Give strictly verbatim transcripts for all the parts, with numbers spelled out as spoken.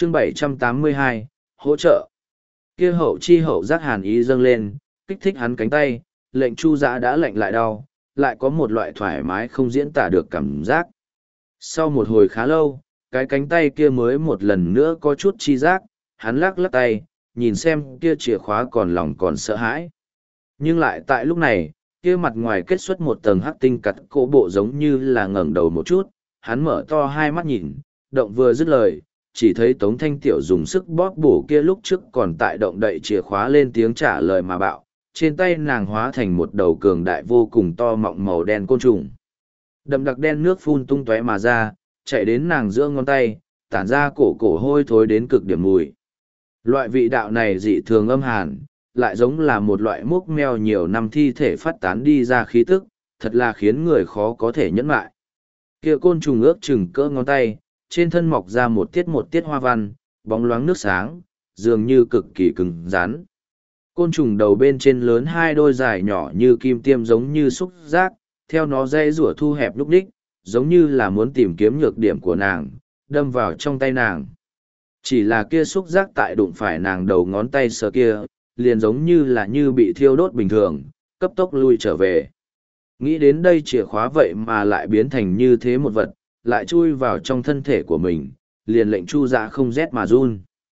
chương bảy trăm tám mươi hai, hỗ trợ. Kia hậu chi hậu giác hàn ý dâng lên, kích thích hắn cánh tay, lệnh Chu Dã đã lạnh lại đau, lại có một loại thoải mái không diễn tả được cảm giác. Sau một hồi khá lâu, cái cánh tay kia mới một lần nữa có chút chi giác, hắn lắc lắc tay, nhìn xem kia chìa khóa còn lòng còn sợ hãi. Nhưng lại tại lúc này, kia mặt ngoài kết xuất một tầng hắc tinh cắt cổ bộ giống như là ngẩng đầu một chút, hắn mở to hai mắt nhìn, động vừa dứt lời, chỉ thấy Tống Thanh Tiểu dùng sức bóp bổ kia lúc trước còn tại động đậy chìa khóa lên tiếng trả lời mà bạo, trên tay nàng hóa thành một đầu cường đại vô cùng to mọng màu đen côn trùng. Đậm đặc đen nước phun tung tóe mà ra, chạy đến nàng giữa ngón tay, tản ra cổ cổ hôi thối đến cực điểm mùi. Loại vị đạo này dị thường âm hàn, lại giống là một loại múc meo nhiều năm thi thể phát tán đi ra khí tức, thật là khiến người khó có thể nhẫn lại. Kia côn trùng ước chừng cỡ ngón tay, trên thân mọc ra một tiết một tiết hoa văn, bóng loáng nước sáng, dường như cực kỳ cứng rắn. Côn trùng đầu bên trên lớn hai đôi dài nhỏ như kim tiêm giống như xúc giác, theo nó dây rủa thu hẹp lúc đích, giống như là muốn tìm kiếm nhược điểm của nàng, đâm vào trong tay nàng. Chỉ là kia xúc giác tại đụng phải nàng đầu ngón tay sờ kia, liền giống như là như bị thiêu đốt bình thường, cấp tốc lui trở về. Nghĩ đến đây chìa khóa vậy mà lại biến thành như thế một vật, lại chui vào trong thân thể của mình, liền lệnh Chu Dã không rét mà run.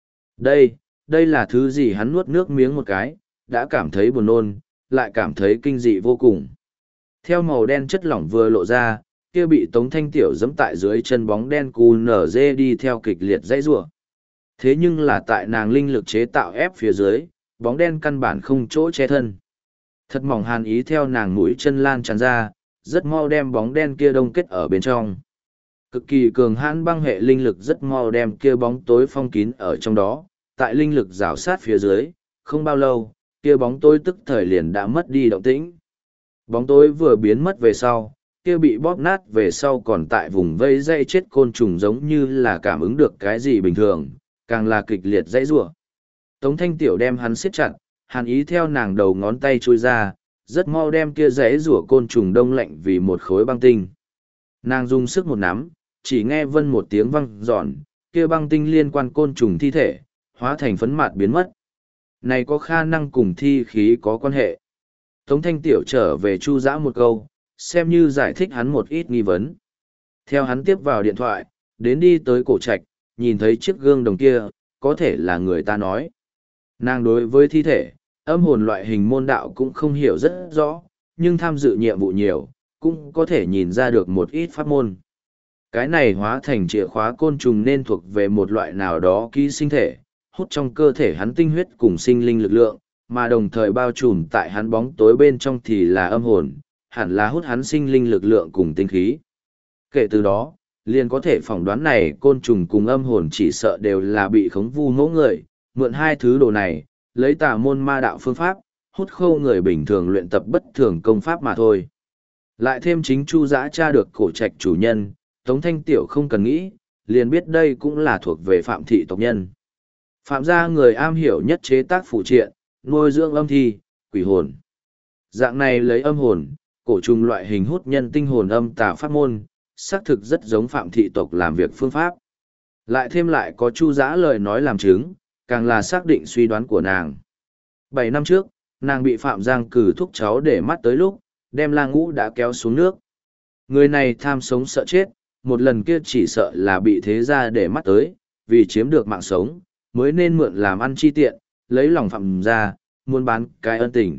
Đây, đây là thứ gì? Hắn nuốt nước miếng một cái, đã cảm thấy buồn nôn, lại cảm thấy kinh dị vô cùng. Theo màu đen chất lỏng vừa lộ ra, kia bị Tống Thanh Tiểu giẫm tại dưới chân bóng đen cù nở dê đi theo kịch liệt dãy rủa. Thế nhưng là tại nàng linh lực chế tạo ép phía dưới, bóng đen căn bản không chỗ che thân. Thật mỏng hàn ý theo nàng mũi chân lan tràn ra, rất mau đem bóng đen kia đông kết ở bên trong. Cực kỳ cường hãn băng hệ linh lực rất mau đem kia bóng tối phong kín ở trong đó, tại linh lực rào sát phía dưới, không bao lâu, kia bóng tối tức thời liền đã mất đi động tĩnh. Bóng tối vừa biến mất về sau, kia bị bóp nát về sau còn tại vùng vây dây chết côn trùng giống như là cảm ứng được cái gì bình thường, càng là kịch liệt dãy rủa. Tống Thanh Tiểu đem hắn siết chặt, hàn ý theo nàng đầu ngón tay trôi ra, rất mau đem kia dãy rủa côn trùng đông lạnh vì một khối băng tinh. Nàng dùng sức một nắm, chỉ nghe vân một tiếng vang giòn, kia băng tinh liên quan côn trùng thi thể, hóa thành phấn mạt biến mất. Này có khả năng cùng thi khí có quan hệ. Tống Thanh Tiểu trở về Chu Dã một câu, xem như giải thích hắn một ít nghi vấn. Theo hắn tiếp vào điện thoại, đến đi tới cổ trạch, nhìn thấy chiếc gương đồng kia, có thể là người ta nói. Nàng đối với thi thể, âm hồn loại hình môn đạo cũng không hiểu rất rõ, nhưng tham dự nhiệm vụ nhiều, cũng có thể nhìn ra được một ít pháp môn. Cái này hóa thành chìa khóa côn trùng nên thuộc về một loại nào đó ký sinh thể, hút trong cơ thể hắn tinh huyết cùng sinh linh lực lượng, mà đồng thời bao trùm tại hắn bóng tối bên trong thì là âm hồn, hẳn là hút hắn sinh linh lực lượng cùng tinh khí. Kể từ đó, liền có thể phỏng đoán này côn trùng cùng âm hồn chỉ sợ đều là bị khống vu ngỗ người, mượn hai thứ đồ này, lấy tà môn ma đạo phương pháp, hút khô người bình thường luyện tập bất thường công pháp mà thôi. Lại thêm chính Chu Dã tra được cổ trạch chủ nhân, Tống Thanh Tiểu không cần nghĩ, liền biết đây cũng là thuộc về Phạm thị tộc nhân. Phạm gia người am hiểu nhất chế tác phụ triện, nuôi dưỡng âm thi, quỷ hồn. Dạng này lấy âm hồn, cổ trùng loại hình hút nhân tinh hồn âm tà pháp môn, xác thực rất giống Phạm thị tộc làm việc phương pháp. Lại thêm lại có Chu Dã lời nói làm chứng, càng là xác định suy đoán của nàng. Bảy năm trước, nàng bị Phạm Giang cử thúc cháu để mắt tới lúc, đem La Ngũ đã kéo xuống nước. Người này tham sống sợ chết, một lần kia chỉ sợ là bị thế gia để mắt tới, vì chiếm được mạng sống, mới nên mượn làm ăn chi tiện, lấy lòng Phạm gia, muốn bán cái ân tình.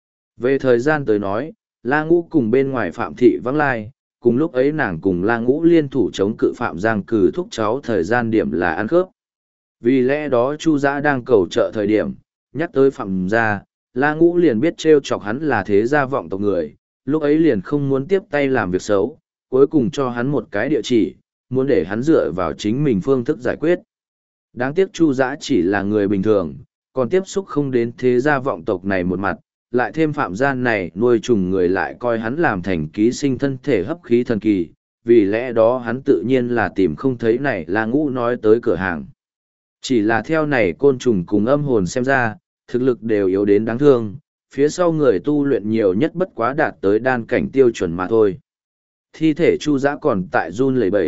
Về thời gian tới nói, La Ngũ cùng bên ngoài Phạm thị vắng lai, cùng lúc ấy nàng cùng La Ngũ liên thủ chống cự Phạm Giang cử thúc cháu thời gian điểm là ăn khớp. Vì lẽ đó Chu Dã đang cầu trợ thời điểm, nhắc tới Phạm gia, La Ngũ liền biết trêu chọc hắn là thế gia vọng tộc người, lúc ấy liền không muốn tiếp tay làm việc xấu, cuối cùng cho hắn một cái địa chỉ, muốn để hắn dựa vào chính mình phương thức giải quyết. Đáng tiếc Chu Dã chỉ là người bình thường, còn tiếp xúc không đến thế gia vọng tộc này một mặt, lại thêm Phạm gia này nuôi trùng người lại coi hắn làm thành ký sinh thân thể hấp khí thần kỳ, vì lẽ đó hắn tự nhiên là tìm không thấy này La Ngũ nói tới cửa hàng. Chỉ là theo này côn trùng cùng âm hồn xem ra, thực lực đều yếu đến đáng thương, phía sau người tu luyện nhiều nhất bất quá đạt tới đan cảnh tiêu chuẩn mà thôi. Thi thể Chu Dã còn tại run lẩy bẩy,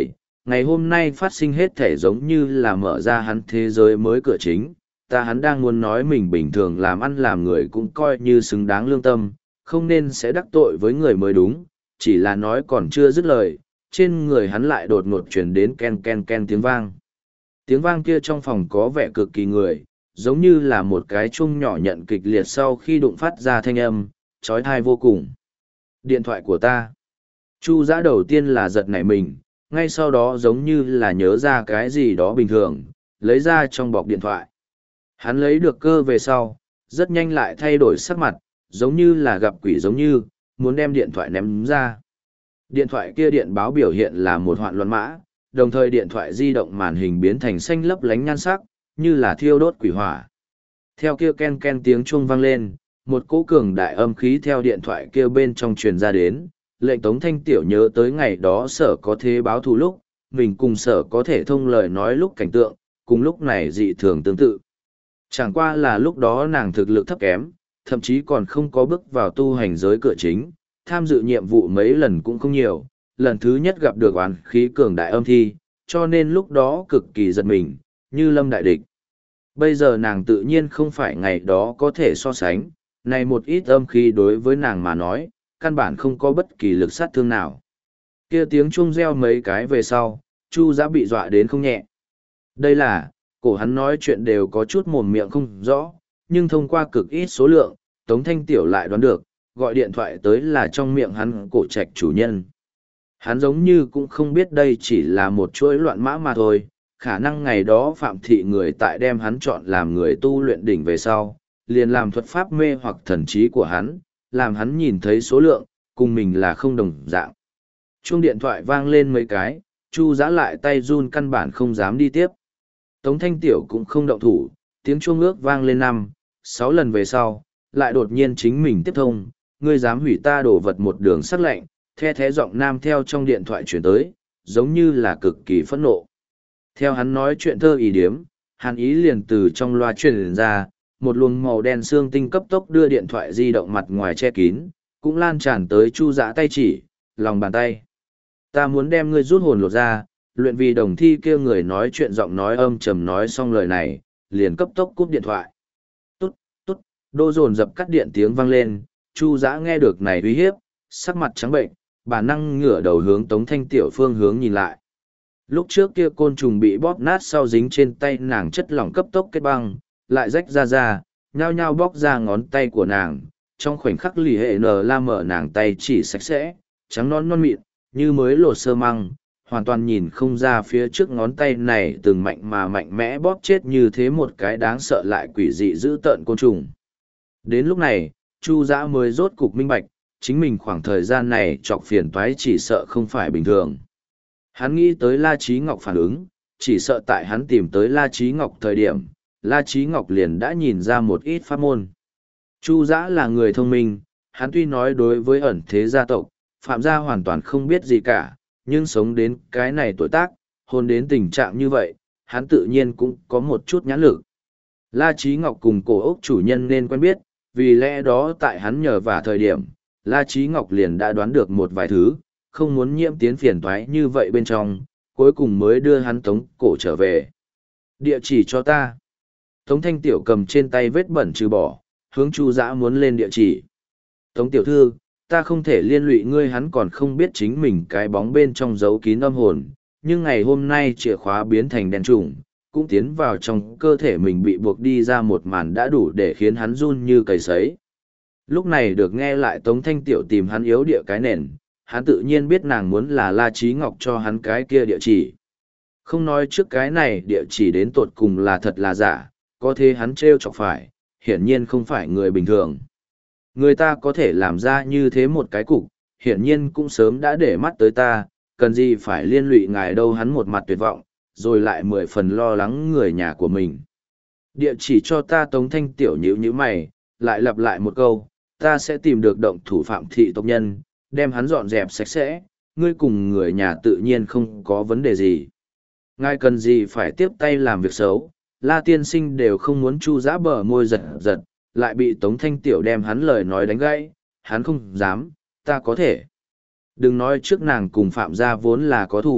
Ngày hôm nay phát sinh hết thể giống như là mở ra hắn thế giới mới cửa chính, ta hắn đang muốn nói mình bình thường làm ăn làm người cũng coi như xứng đáng lương tâm, không nên sẽ đắc tội với người mới đúng, chỉ là nói còn chưa dứt lời, trên người hắn lại đột ngột chuyển đến ken ken ken tiếng vang. Tiếng vang kia trong phòng có vẻ cực kỳ người, giống như là một cái chuông nhỏ nhận kịch liệt sau khi đụng phát ra thanh âm, trói thai vô cùng. Điện thoại của ta. Chu giã đầu tiên là giật nảy mình, ngay sau đó giống như là nhớ ra cái gì đó bình thường, lấy ra trong bọc điện thoại. Hắn lấy được cơ về sau, rất nhanh lại thay đổi sắc mặt, giống như là gặp quỷ giống như, muốn đem điện thoại ném ra. Điện thoại kia điện báo biểu hiện là một hoạn loạn mã, đồng thời điện thoại di động màn hình biến thành xanh lấp lánh nhan sắc, như là thiêu đốt quỷ hỏa. Theo kia ken ken tiếng chuông vang lên, một cỗ cường đại âm khí theo điện thoại kia bên trong truyền ra đến, lệnh Tống Thanh Tiểu nhớ tới ngày đó sở có thế báo thù lúc, mình cùng sở có thể thông lời nói lúc cảnh tượng, cùng lúc này dị thường tương tự. Chẳng qua là lúc đó nàng thực lực thấp kém, thậm chí còn không có bước vào tu hành giới cửa chính, tham dự nhiệm vụ mấy lần cũng không nhiều, lần thứ nhất gặp được oán khí cường đại âm thi, cho nên lúc đó cực kỳ giật mình, như lâm đại địch. Bây giờ nàng tự nhiên không phải ngày đó có thể so sánh, này một ít âm khí đối với nàng mà nói, căn bản không có bất kỳ lực sát thương nào. Kia tiếng chuông reo mấy cái về sau, Chu Giã bị dọa đến không nhẹ. Đây là, cổ hắn nói chuyện đều có chút mồm miệng không rõ, nhưng thông qua cực ít số lượng, Tống Thanh Tiểu lại đoán được, gọi điện thoại tới là trong miệng hắn cổ trạch chủ nhân. Hắn giống như cũng không biết đây chỉ là một chuỗi loạn mã mà thôi, khả năng ngày đó phạm thị người tại đem hắn chọn làm người tu luyện đỉnh về sau, liền làm thuật pháp mê hoặc thần trí của hắn, làm hắn nhìn thấy số lượng, cùng mình là không đồng dạng. Chuông điện thoại vang lên mấy cái, Chu Giã lại tay run căn bản không dám đi tiếp. Tống Thanh Tiểu cũng không động thủ, tiếng chuông ước vang lên năm, sáu lần về sau, lại đột nhiên chính mình tiếp thông, ngươi dám hủy ta đổ vật một đường sắc lạnh, the thế giọng nam theo trong điện thoại chuyển tới, giống như là cực kỳ phẫn nộ. Theo hắn nói chuyện thơ ý điếm, hắn ý liền từ trong loa truyền ra, một luồng màu đen xương tinh cấp tốc đưa điện thoại di động mặt ngoài che kín, cũng lan tràn tới Chu Giã tay chỉ, lòng bàn tay. Ta muốn đem ngươi rút hồn lột ra, luyện vì đồng thi kia người nói chuyện giọng nói âm trầm nói xong lời này, liền cấp tốc cúp điện thoại. Tốt, tốt, đô dồn dập cắt điện tiếng vang lên, Chu Giã nghe được này uy hiếp, sắc mặt trắng bệnh, bản năng ngửa đầu hướng Tống Thanh Tiểu phương hướng nhìn lại. Lúc trước kia côn trùng bị bóp nát sau dính trên tay nàng chất lỏng cấp tốc kết băng, lại rách ra ra, nhao nhao bóc ra ngón tay của nàng, trong khoảnh khắc lì hệ nờ la mở nàng tay chỉ sạch sẽ, trắng non non mịn, như mới lột sơ măng, hoàn toàn nhìn không ra phía trước ngón tay này từng mạnh mà mạnh mẽ bóp chết như thế một cái đáng sợ lại quỷ dị dữ tợn côn trùng. Đến lúc này, Chu Giã mới rốt cục minh bạch, chính mình khoảng thời gian này chọc phiền toái chỉ sợ không phải bình thường. Hắn nghĩ tới La Chí Ngọc phản ứng, chỉ sợ tại hắn tìm tới La Chí Ngọc thời điểm, La Chí Ngọc liền đã nhìn ra một ít pháp môn. Chu Giã là người thông minh, hắn tuy nói đối với ẩn thế gia tộc, Phạm gia hoàn toàn không biết gì cả, nhưng sống đến cái này tuổi tác, hôn đến tình trạng như vậy, hắn tự nhiên cũng có một chút nhãn lực. La Chí Ngọc cùng cổ ốc chủ nhân nên quen biết, vì lẽ đó tại hắn nhờ vả thời điểm, La Chí Ngọc liền đã đoán được một vài thứ, không muốn nhiễm tiến phiền toái như vậy bên trong, cuối cùng mới đưa hắn tống cổ trở về. Địa chỉ cho ta. Tống Thanh Tiểu cầm trên tay vết bẩn trừ bỏ, hướng Chu Giã muốn lên địa chỉ. Tống Tiểu Thư, ta không thể liên lụy ngươi, hắn còn không biết chính mình cái bóng bên trong giấu kín âm hồn, nhưng ngày hôm nay chìa khóa biến thành đen trùng, cũng tiến vào trong cơ thể mình bị buộc đi ra một màn đã đủ để khiến hắn run như cầy sấy. Lúc này được nghe lại Tống Thanh Tiểu tìm hắn yếu địa cái nền, hắn tự nhiên biết nàng muốn là La Chí Ngọc cho hắn cái kia địa chỉ. Không nói trước cái này địa chỉ đến tột cùng là thật là giả, có thế hắn trêu chọc phải, hiển nhiên không phải người bình thường. Người ta có thể làm ra như thế một cái cục, hiển nhiên cũng sớm đã để mắt tới ta, cần gì phải liên lụy ngài đâu, hắn một mặt tuyệt vọng, rồi lại mười phần lo lắng người nhà của mình. Địa chỉ cho ta. Tống Thanh Tiểu nhíu nhíu mày, lại lặp lại một câu, ta sẽ tìm được động thủ phạm thị tộc nhân, đem hắn dọn dẹp sạch sẽ, ngươi cùng người nhà tự nhiên không có vấn đề gì. Ngài cần gì phải tiếp tay làm việc xấu, La tiên sinh đều không muốn. Chu Giã bờ môi giật giật, lại bị Tống Thanh Tiểu đem hắn lời nói đánh gãy, hắn không dám, ta có thể. Đừng nói trước nàng cùng Phạm gia vốn là có thủ,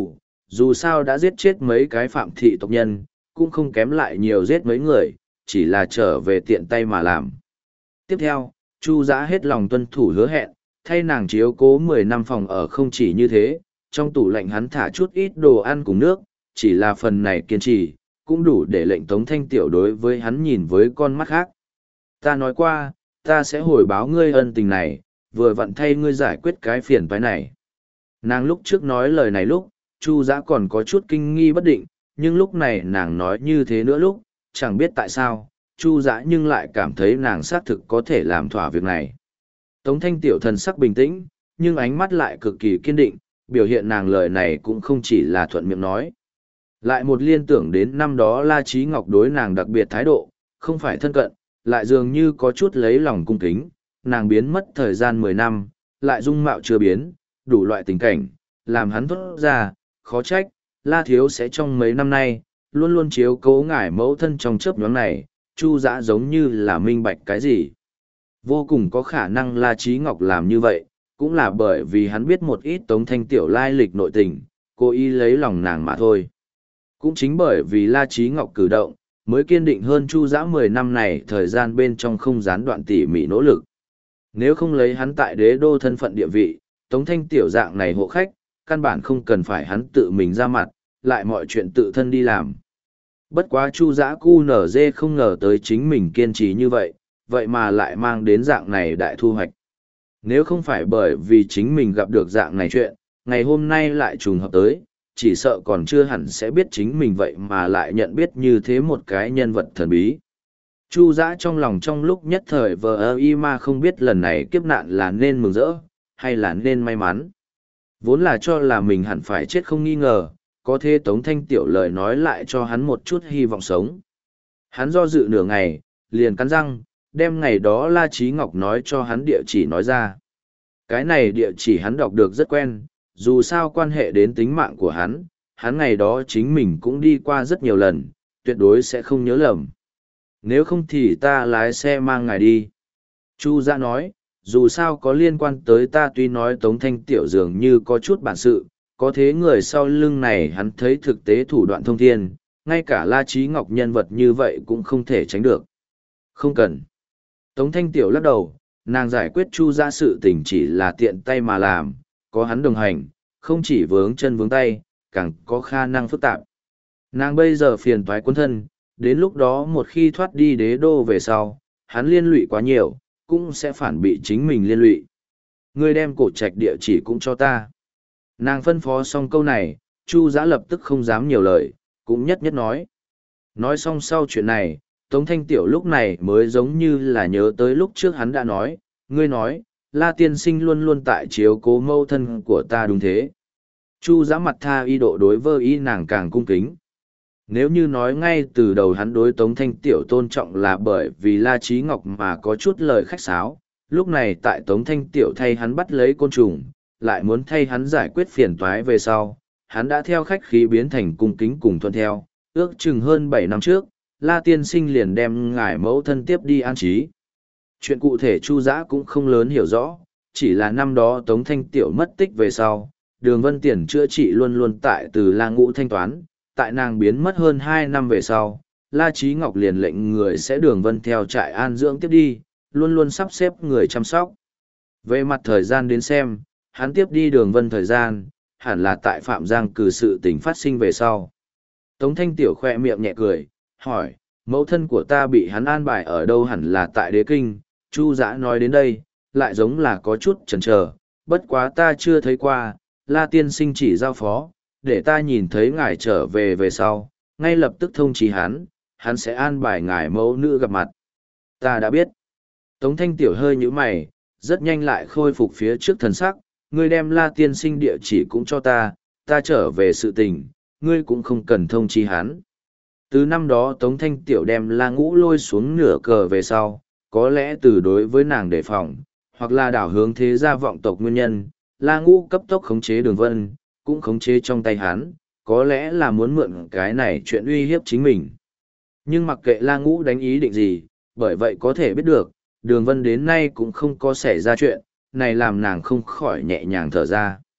dù sao đã giết chết mấy cái phạm thị tộc nhân, cũng không kém lại nhiều giết mấy người, chỉ là trở về tiện tay mà làm. Tiếp theo, Chu Dã hết lòng tuân thủ hứa hẹn, thay nàng chiếu cố mười năm phòng ở. Không chỉ như thế, trong tủ lạnh hắn thả chút ít đồ ăn cùng nước, chỉ là phần này kiên trì, cũng đủ để lệnh Tống Thanh Tiểu đối với hắn nhìn với con mắt khác. Ta nói qua, ta sẽ hồi báo ngươi ân tình này, vừa vặn thay ngươi giải quyết cái phiền toái này. Nàng lúc trước nói lời này lúc, Chu Dã còn có chút kinh nghi bất định, nhưng lúc này nàng nói như thế nữa lúc, chẳng biết tại sao, Chu Dã nhưng lại cảm thấy nàng xác thực có thể làm thỏa việc này. Tống Thanh Tiểu thần sắc bình tĩnh, nhưng ánh mắt lại cực kỳ kiên định, biểu hiện nàng lời này cũng không chỉ là thuận miệng nói. Lại một liên tưởng đến năm đó La Chí Ngọc đối nàng đặc biệt thái độ, không phải thân cận, lại dường như có chút lấy lòng cung kính, nàng biến mất thời gian mười năm, lại dung mạo chưa biến, đủ loại tình cảnh, làm hắn thốt ra, khó trách, La Thiếu sẽ trong mấy năm nay, luôn luôn chiếu cố ngải mẫu thân trong chớp nhoáng này, Chu Dã giống như là minh bạch cái gì. Vô cùng có khả năng La Chí Ngọc làm như vậy, cũng là bởi vì hắn biết một ít Tống Thanh Tiểu lai lịch nội tình, cố ý lấy lòng nàng mà thôi. Cũng chính bởi vì La Chí Ngọc cử động, mới kiên định hơn Chu Dã mười năm này thời gian bên trong không gián đoạn tỉ mỉ nỗ lực. Nếu không lấy hắn tại đế đô thân phận địa vị, Tống Thanh Tiểu dạng này hộ khách, căn bản không cần phải hắn tự mình ra mặt, lại mọi chuyện tự thân đi làm. Bất quá Chu Dã cu nở dê không ngờ tới chính mình kiên trì như vậy, vậy mà lại mang đến dạng này đại thu hoạch. Nếu không phải bởi vì chính mình gặp được dạng này chuyện, ngày hôm nay lại trùng hợp tới, chỉ sợ còn chưa hẳn sẽ biết chính mình vậy mà lại nhận biết như thế một cái nhân vật thần bí. Chu Dã trong lòng trong lúc nhất thời vờ ơ y mà không biết lần này kiếp nạn là nên mừng rỡ, hay là nên may mắn. Vốn là cho là mình hẳn phải chết không nghi ngờ, có thế Tống Thanh Tiểu lời nói lại cho hắn một chút hy vọng sống. Hắn do dự nửa ngày, liền cắn răng, đem ngày đó La Chí Ngọc nói cho hắn địa chỉ nói ra. Cái này địa chỉ hắn đọc được rất quen, dù sao quan hệ đến tính mạng của hắn, hắn ngày đó chính mình cũng đi qua rất nhiều lần, tuyệt đối sẽ không nhớ lầm. Nếu không thì ta lái xe mang ngài đi. Chu Dã nói, dù sao có liên quan tới ta, tuy nói Tống Thanh Tiểu dường như có chút bản sự, có thế người sau lưng này hắn thấy thực tế thủ đoạn thông thiên, ngay cả La Chí Ngọc nhân vật như vậy cũng không thể tránh được. Không cần. Tống Thanh Tiểu lắc đầu, nàng giải quyết Chu Dã sự tình chỉ là tiện tay mà làm, có hắn đồng hành, không chỉ vướng chân vướng tay, càng có khả năng phức tạp. Nàng bây giờ phiền toái quân thân, đến lúc đó một khi thoát đi đế đô về sau, hắn liên lụy quá nhiều, cũng sẽ phản bị chính mình liên lụy. Ngươi đem cổ trạch địa chỉ cũng cho ta. Nàng phân phó xong câu này, Chu Dã lập tức không dám nhiều lời, cũng nhất nhất nói. Nói xong sau chuyện này, Tống Thanh Tiểu lúc này mới giống như là nhớ tới lúc trước hắn đã nói, ngươi nói, La tiên sinh luôn luôn tại chiếu cố mâu thân của ta đúng thế. Chu Dã mặt tha y độ đối với y nàng càng cung kính. Nếu như nói ngay từ đầu hắn đối Tống Thanh Tiểu tôn trọng là bởi vì La Chí Ngọc mà có chút lời khách sáo, lúc này tại Tống Thanh Tiểu thay hắn bắt lấy côn trùng, lại muốn thay hắn giải quyết phiền toái về sau, hắn đã theo khách khí biến thành cung kính cùng thuận theo, ước chừng hơn bảy năm trước, La tiên sinh liền đem ngài mẫu thân tiếp đi an trí. Chuyện cụ thể Chu Dã cũng không lớn hiểu rõ, chỉ là năm đó Tống Thanh Tiểu mất tích về sau, Đường Vân Tiền chữa trị luôn luôn tại từ La Ngũ thanh toán, tại nàng biến mất hơn hai năm về sau, La Chí Ngọc liền lệnh người sẽ Đường Vân theo trại an dưỡng tiếp đi, luôn luôn sắp xếp người chăm sóc. Về mặt thời gian đến xem, hắn tiếp đi Đường Vân thời gian, hẳn là tại Phạm Giang cử sự tình phát sinh về sau. Tống Thanh Tiểu khoe miệng nhẹ cười, hỏi, mẫu thân của ta bị hắn an bài ở đâu? Hẳn là tại Đế Kinh. Chu Dã nói đến đây, lại giống là có chút chần chờ, bất quá ta chưa thấy qua, La tiên sinh chỉ giao phó, để ta nhìn thấy ngài trở về về sau, ngay lập tức thông chí hắn, hắn sẽ an bài ngài mẫu nữ gặp mặt. Ta đã biết. Tống Thanh Tiểu hơi nhíu mày, rất nhanh lại khôi phục phía trước thần sắc, ngươi đem La tiên sinh địa chỉ cũng cho ta, ta trở về sự tình, ngươi cũng không cần thông chí hắn. Từ năm đó Tống Thanh Tiểu đem La Ngũ lôi xuống nửa cờ về sau, có lẽ từ đối với nàng đề phòng, hoặc là đảo hướng thế gia vọng tộc nguyên nhân, La Ngũ cấp tốc khống chế Đường Vân, cũng khống chế trong tay hắn, có lẽ là muốn mượn cái này chuyện uy hiếp chính mình. Nhưng mặc kệ La Ngũ đánh ý định gì, bởi vậy có thể biết được, Đường Vân đến nay cũng không có xảy ra chuyện, này làm nàng không khỏi nhẹ nhàng thở ra.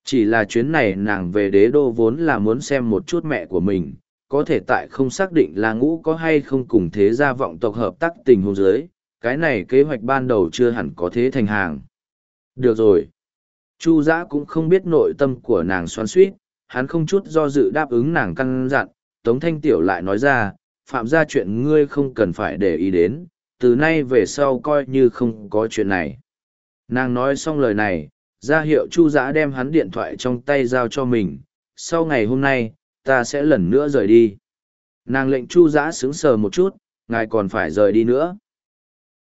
Chỉ là chuyến này nàng về đế đô vốn là muốn xem một chút mẹ của mình, có thể tại không xác định là ngũ có hay không cùng thế gia vọng tộc hợp tác tình huống dưới, cái này kế hoạch ban đầu chưa hẳn có thế thành hàng. Được rồi. Chu Dã cũng không biết nội tâm của nàng xoắn xuýt, hắn không chút do dự đáp ứng nàng căn dặn, Tống Thanh Tiểu lại nói ra, phạm ra chuyện ngươi không cần phải để ý đến, từ nay về sau coi như không có chuyện này. Nàng nói xong lời này, ra hiệu Chu Dã đem hắn điện thoại trong tay giao cho mình, sau ngày hôm nay, ta sẽ lần nữa rời đi. Nàng lệnh Chu Dã sững sờ một chút, ngài còn phải rời đi nữa.